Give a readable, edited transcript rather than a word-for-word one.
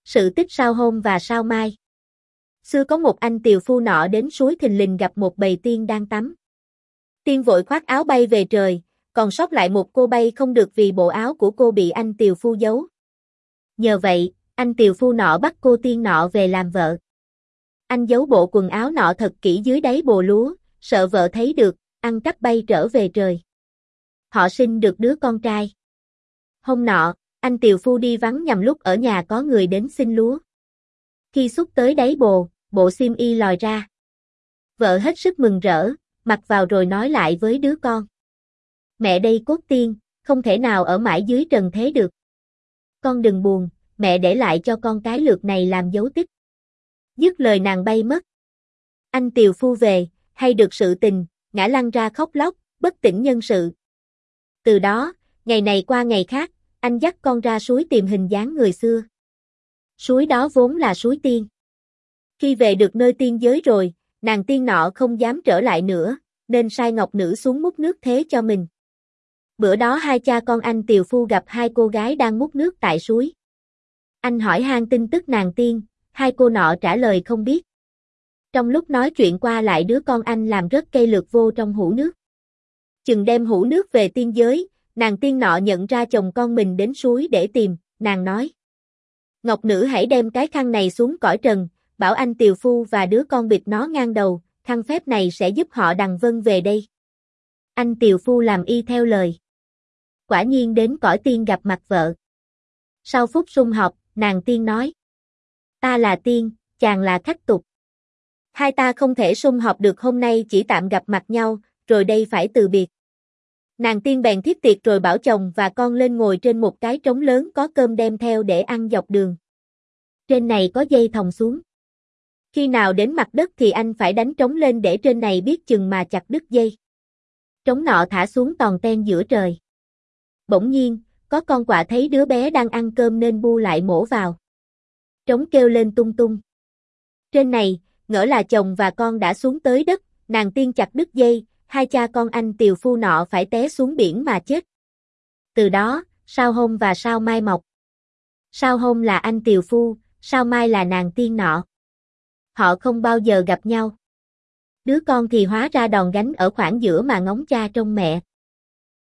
Sự tích sao hôm và sao mai. Xưa có một anh tiều phu nọ đến suối thình lình gặp một bầy tiên đang tắm. Tiên vội khoác áo bay về trời, còn sót lại một cô bay không được vì bộ áo của cô bị anh tiều phu giấu. Nhờ vậy, anh tiều phu nọ bắt cô tiên nọ về làm vợ. Anh giấu bộ quần áo nọ thật kỹ dưới đáy bồ lúa, sợ vợ thấy được, ăn cắp bay trở về trời. Họ sinh được đứa con trai. Hôm nọ, anh tiều phu đi vắng nhằm lúc ở nhà có người đến xin lúa. Khi xúc tới đáy bồ, bộ xiêm y lòi ra. Vợ hết sức mừng rỡ, mặc vào rồi nói lại với đứa con. Mẹ đây cốt tiên, không thể nào ở mãi dưới trần thế được. Con đừng buồn, mẹ để lại cho con cái lược này làm dấu tích. Dứt lời nàng bay mất. Anh tiều phu về, hay được sự tình, ngã lăn ra khóc lóc, bất tỉnh nhân sự. Từ đó, ngày này qua ngày khác, anh dắt con ra suối tìm hình dáng người xưa. Suối đó vốn là suối tiên. Khi về được nơi tiên giới rồi, nàng tiên nọ không dám trở lại nữa, nên sai ngọc nữ xuống múc nước thế cho mình. Bữa đó hai cha con anh tiều phu gặp hai cô gái đang múc nước tại suối. Anh hỏi han tin tức nàng tiên, hai cô nọ trả lời không biết. Trong lúc nói chuyện qua lại đứa con anh làm rớt cây lược vô trong hũ nước. Chừng đem hũ nước về tiên giới, nàng tiên nọ nhận ra chồng con mình đến suối để tìm, nàng nói. Ngọc nữ hãy đem cái khăn này xuống cõi trần, bảo anh tiều phu và đứa con bịt nó ngang đầu, khăn phép này sẽ giúp họ đằng vân về đây. Anh tiều phu làm y theo lời. Quả nhiên đến cõi tiên gặp mặt vợ. Sau phút sum họp, nàng tiên nói. Ta là tiên, chàng là khách tục. Hai ta không thể sum họp được hôm nay chỉ tạm gặp mặt nhau, rồi đây phải từ biệt. Nàng tiên bèn thiết tiệc rồi bảo chồng và con lên ngồi trên một cái trống lớn có cơm đem theo để ăn dọc đường. Trên này có dây thòng xuống. Khi nào đến mặt đất thì anh phải đánh trống lên để trên này biết chừng mà chặt đứt dây. Trống nọ thả xuống tòn ten giữa trời. Bỗng nhiên, có con quạ thấy đứa bé đang ăn cơm nên bu lại mổ vào. Trống kêu lên tung tung. Trên này, ngỡ là chồng và con đã xuống tới đất, nàng tiên chặt đứt dây, hai cha con anh tiều phu nọ phải té xuống biển mà chết. Từ đó, sao hôm và sao mai mọc. Sao hôm là anh tiều phu, sao mai là nàng tiên nọ. Họ không bao giờ gặp nhau. Đứa con thì hóa ra đòn gánh ở khoảng giữa mà ngóng cha trông mẹ.